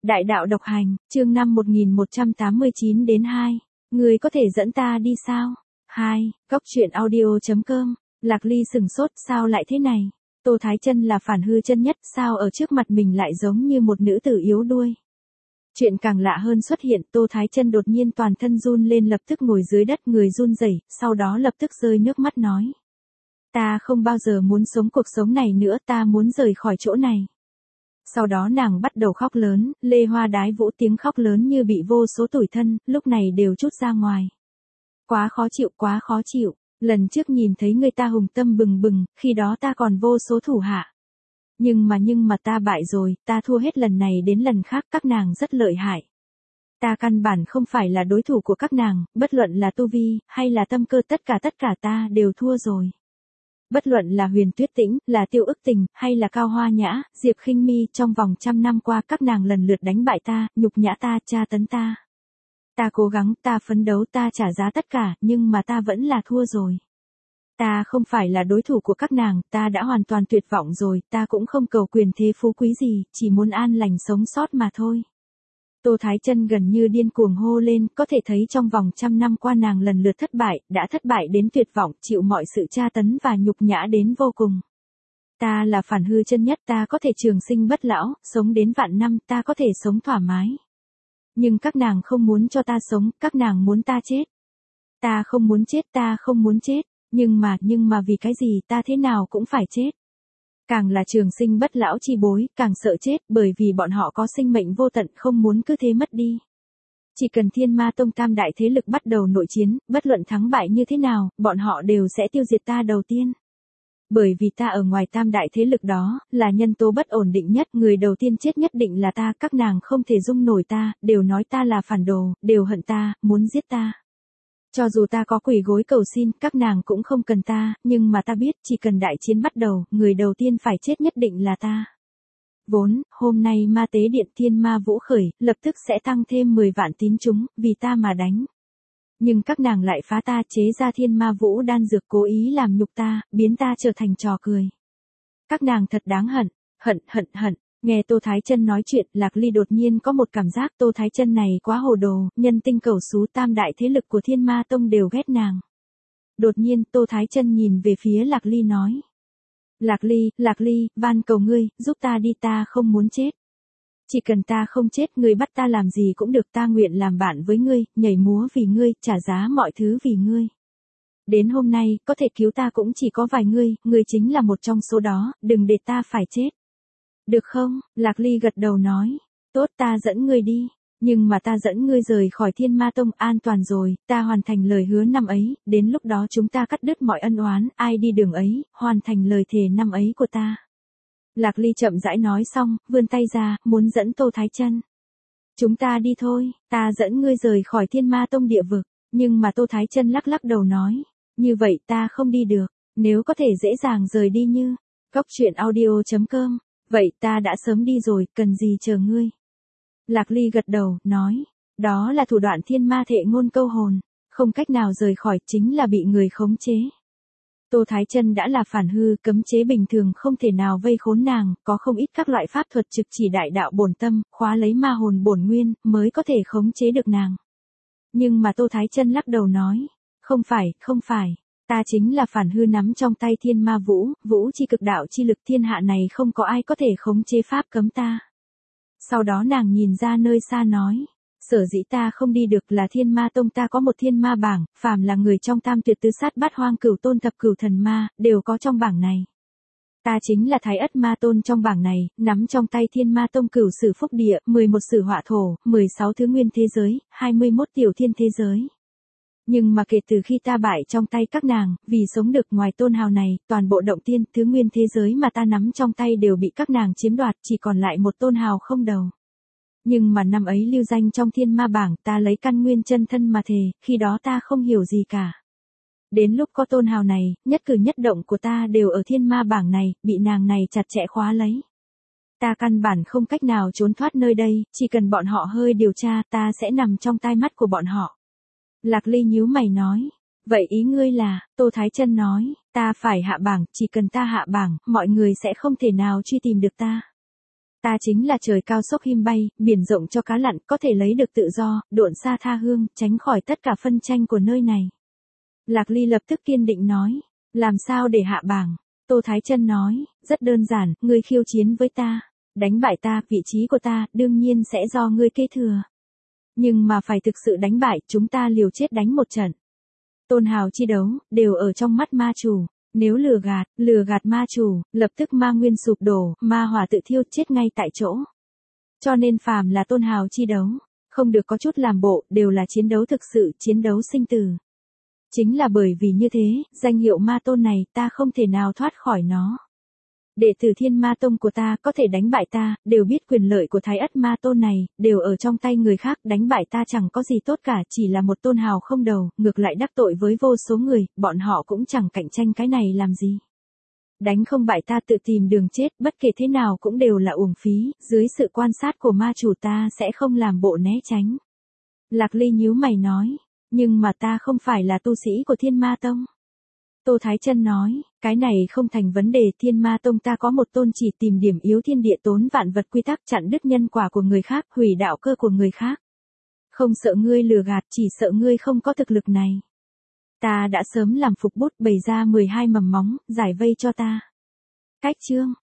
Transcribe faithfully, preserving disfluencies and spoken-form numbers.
Đại đạo độc hành, chương năm một nghìn một trăm tám mươi chín đến hai. Người có thể dẫn ta đi sao? hai. Góc truyện audio chấm com. Lạc Ly sừng sốt, sao lại thế này? Tô Thái Chân là phản hư chân nhất, sao ở trước mặt mình lại giống như một nữ tử yếu đuôi? Chuyện càng lạ hơn xuất hiện, Tô Thái Chân đột nhiên toàn thân run lên, lập tức ngồi dưới đất, người run rẩy, sau đó lập tức rơi nước mắt nói: "Ta không bao giờ muốn sống cuộc sống này nữa, ta muốn rời khỏi chỗ này." Sau đó nàng bắt đầu khóc lớn, lê hoa đái vũ, tiếng khóc lớn như bị vô số tủi thân, lúc này đều trút ra ngoài. Quá khó chịu, quá khó chịu, lần trước nhìn thấy người ta hùng tâm bừng bừng, khi đó ta còn vô số thủ hạ. Nhưng mà nhưng mà ta bại rồi, ta thua hết lần này đến lần khác, các nàng rất lợi hại. Ta căn bản không phải là đối thủ của các nàng, bất luận là tu vi, hay là tâm cơ, tất cả tất cả ta đều thua rồi. Bất luận là Huyền Tuyết Tĩnh, là Tiêu Ức Tình, hay là Cao Hoa Nhã, Diệp Khinh Mi, trong vòng trăm năm qua các nàng lần lượt đánh bại ta, nhục nhã ta, tra tấn ta. Ta cố gắng, ta phấn đấu, ta trả giá tất cả, nhưng mà ta vẫn là thua rồi. Ta không phải là đối thủ của các nàng, ta đã hoàn toàn tuyệt vọng rồi, ta cũng không cầu quyền thế phú quý gì, chỉ muốn an lành sống sót mà thôi. Tô Thái Chân gần như điên cuồng hô lên, có thể thấy trong vòng trăm năm qua nàng lần lượt thất bại, đã thất bại đến tuyệt vọng, chịu mọi sự tra tấn và nhục nhã đến vô cùng. Ta là phản hư chân nhất, ta có thể trường sinh bất lão, sống đến vạn năm, ta có thể sống thoải mái. Nhưng các nàng không muốn cho ta sống, các nàng muốn ta chết. Ta không muốn chết, ta không muốn chết, nhưng mà, nhưng mà vì cái gì ta thế nào cũng phải chết. Càng là trường sinh bất lão chi bối, càng sợ chết, bởi vì bọn họ có sinh mệnh vô tận, không muốn cứ thế mất đi. Chỉ cần Thiên Ma Tông tam đại thế lực bắt đầu nội chiến, bất luận thắng bại như thế nào, bọn họ đều sẽ tiêu diệt ta đầu tiên. Bởi vì ta ở ngoài tam đại thế lực đó, là nhân tố bất ổn định nhất, người đầu tiên chết nhất định là ta, các nàng không thể dung nổi ta, đều nói ta là phản đồ, đều hận ta, muốn giết ta. Cho dù ta có quỳ gối cầu xin, các nàng cũng không cần ta, nhưng mà ta biết, chỉ cần đại chiến bắt đầu, người đầu tiên phải chết nhất định là ta. Vốn, hôm nay ma tế điện Thiên Ma Vũ khởi, lập tức sẽ tăng thêm mười vạn tín chúng, vì ta mà đánh. Nhưng các nàng lại phá ta, chế ra Thiên Ma Vũ đan dược, cố ý làm nhục ta, biến ta trở thành trò cười. Các nàng thật đáng hận, hận, hận, hận. Nghe Tô Thái Chân nói chuyện, Lạc Ly đột nhiên có một cảm giác Tô Thái Chân này quá hồ đồ, nhân tinh cầu xú, tam đại thế lực của Thiên Ma Tông đều ghét nàng. Đột nhiên, Tô Thái Chân nhìn về phía Lạc Ly nói: Lạc Ly, Lạc Ly, van cầu ngươi, giúp ta đi, ta không muốn chết. Chỉ cần ta không chết, ngươi bắt ta làm gì cũng được, ta nguyện làm bạn với ngươi, nhảy múa vì ngươi, trả giá mọi thứ vì ngươi. Đến hôm nay, có thể cứu ta cũng chỉ có vài ngươi, ngươi chính là một trong số đó, đừng để ta phải chết. Được không? Lạc Ly gật đầu nói: Tốt, ta dẫn ngươi đi, nhưng mà ta dẫn ngươi rời khỏi Thiên Ma Tông an toàn rồi, ta hoàn thành lời hứa năm ấy, đến lúc đó chúng ta cắt đứt mọi ân oán, ai đi đường ấy, hoàn thành lời thề năm ấy của ta. Lạc Ly chậm rãi nói xong, vươn tay ra, muốn dẫn Tô Thái Chân. Chúng ta đi thôi, ta dẫn ngươi rời khỏi Thiên Ma Tông địa vực, nhưng mà Tô Thái Chân lắc lắc đầu nói: Như vậy ta không đi được, nếu có thể dễ dàng rời đi như góc truyện audio chấm com. Vậy ta đã sớm đi rồi, cần gì chờ ngươi? Lạc Ly gật đầu, nói: Đó là thủ đoạn thiên ma thệ ngôn câu hồn, không cách nào rời khỏi, chính là bị người khống chế. Tô Thái Chân đã là phản hư, cấm chế bình thường không thể nào vây khốn nàng, có không ít các loại pháp thuật trực chỉ đại đạo bổn tâm, khóa lấy ma hồn bổn nguyên, mới có thể khống chế được nàng. Nhưng mà Tô Thái Chân lắc đầu nói: Không phải, không phải. Ta chính là phản hư nắm trong tay Thiên Ma Vũ, Vũ chi cực đạo chi lực, thiên hạ này không có ai có thể khống chế pháp cấm ta. Sau đó nàng nhìn ra nơi xa nói: Sở dĩ ta không đi được là Thiên Ma Tông ta có một thiên ma bảng, phàm là người trong tam tuyệt tứ sát bát hoang cửu tôn thập cửu thần ma, đều có trong bảng này. Ta chính là Thái Ất Ma Tôn trong bảng này, nắm trong tay Thiên Ma Tông cửu sử phúc địa, mười một sử họa thổ, mười sáu thứ nguyên thế giới, hai mươi mốt tiểu thiên thế giới. Nhưng mà kể từ khi ta bại trong tay các nàng, vì sống được ngoài tôn hào này, toàn bộ động tiên, thứ nguyên thế giới mà ta nắm trong tay đều bị các nàng chiếm đoạt, chỉ còn lại một tôn hào không đầu. Nhưng mà năm ấy lưu danh trong thiên ma bảng, ta lấy căn nguyên chân thân mà thề, khi đó ta không hiểu gì cả. Đến lúc có tôn hào này, nhất cử nhất động của ta đều ở thiên ma bảng này, bị nàng này chặt chẽ khóa lấy. Ta căn bản không cách nào trốn thoát nơi đây, chỉ cần bọn họ hơi điều tra, ta sẽ nằm trong tai mắt của bọn họ. Lạc Ly nhíu mày nói: Vậy ý ngươi là? Tô Thái Chân nói: Ta phải hạ bảng, chỉ cần ta hạ bảng, mọi người sẽ không thể nào truy tìm được ta. Ta chính là trời cao sốc him bay, biển rộng cho cá lặn, có thể lấy được tự do, độn xa tha hương, tránh khỏi tất cả phân tranh của nơi này. Lạc Ly lập tức kiên định nói, làm sao để hạ bảng? Tô Thái Chân nói, rất đơn giản, ngươi khiêu chiến với ta, đánh bại ta, vị trí của ta, đương nhiên sẽ do ngươi kế thừa. Nhưng mà phải thực sự đánh bại, chúng ta liều chết đánh một trận. Tôn hào chi đấu, đều ở trong mắt ma chủ. Nếu lừa gạt, lừa gạt ma chủ, lập tức ma nguyên sụp đổ, ma hỏa tự thiêu chết ngay tại chỗ. Cho nên phàm là tôn hào chi đấu, không được có chút làm bộ, đều là chiến đấu thực sự, chiến đấu sinh tử. Chính là bởi vì như thế, danh hiệu ma tôn này ta không thể nào thoát khỏi nó. Đệ tử Thiên Ma Tông của ta có thể đánh bại ta, đều biết quyền lợi của Thái Ất Ma Tôn này, đều ở trong tay người khác, đánh bại ta chẳng có gì tốt cả, chỉ là một tôn hào không đầu, ngược lại đắc tội với vô số người, bọn họ cũng chẳng cạnh tranh cái này làm gì. Đánh không bại ta tự tìm đường chết, bất kể thế nào cũng đều là uổng phí, dưới sự quan sát của ma chủ ta sẽ không làm bộ né tránh. Lạc Ly nhíu mày nói, nhưng mà ta không phải là tu sĩ của Thiên Ma Tông. Tô Thái Chân nói, cái này không thành vấn đề, Thiên Ma Tông ta có một tôn chỉ tìm điểm yếu thiên địa tốn vạn vật quy tắc, chặn đứt nhân quả của người khác, hủy đạo cơ của người khác. Không sợ ngươi lừa gạt, chỉ sợ ngươi không có thực lực này. Ta đã sớm làm phục bút bày ra mười hai mầm móng, giải vây cho ta. Cách chương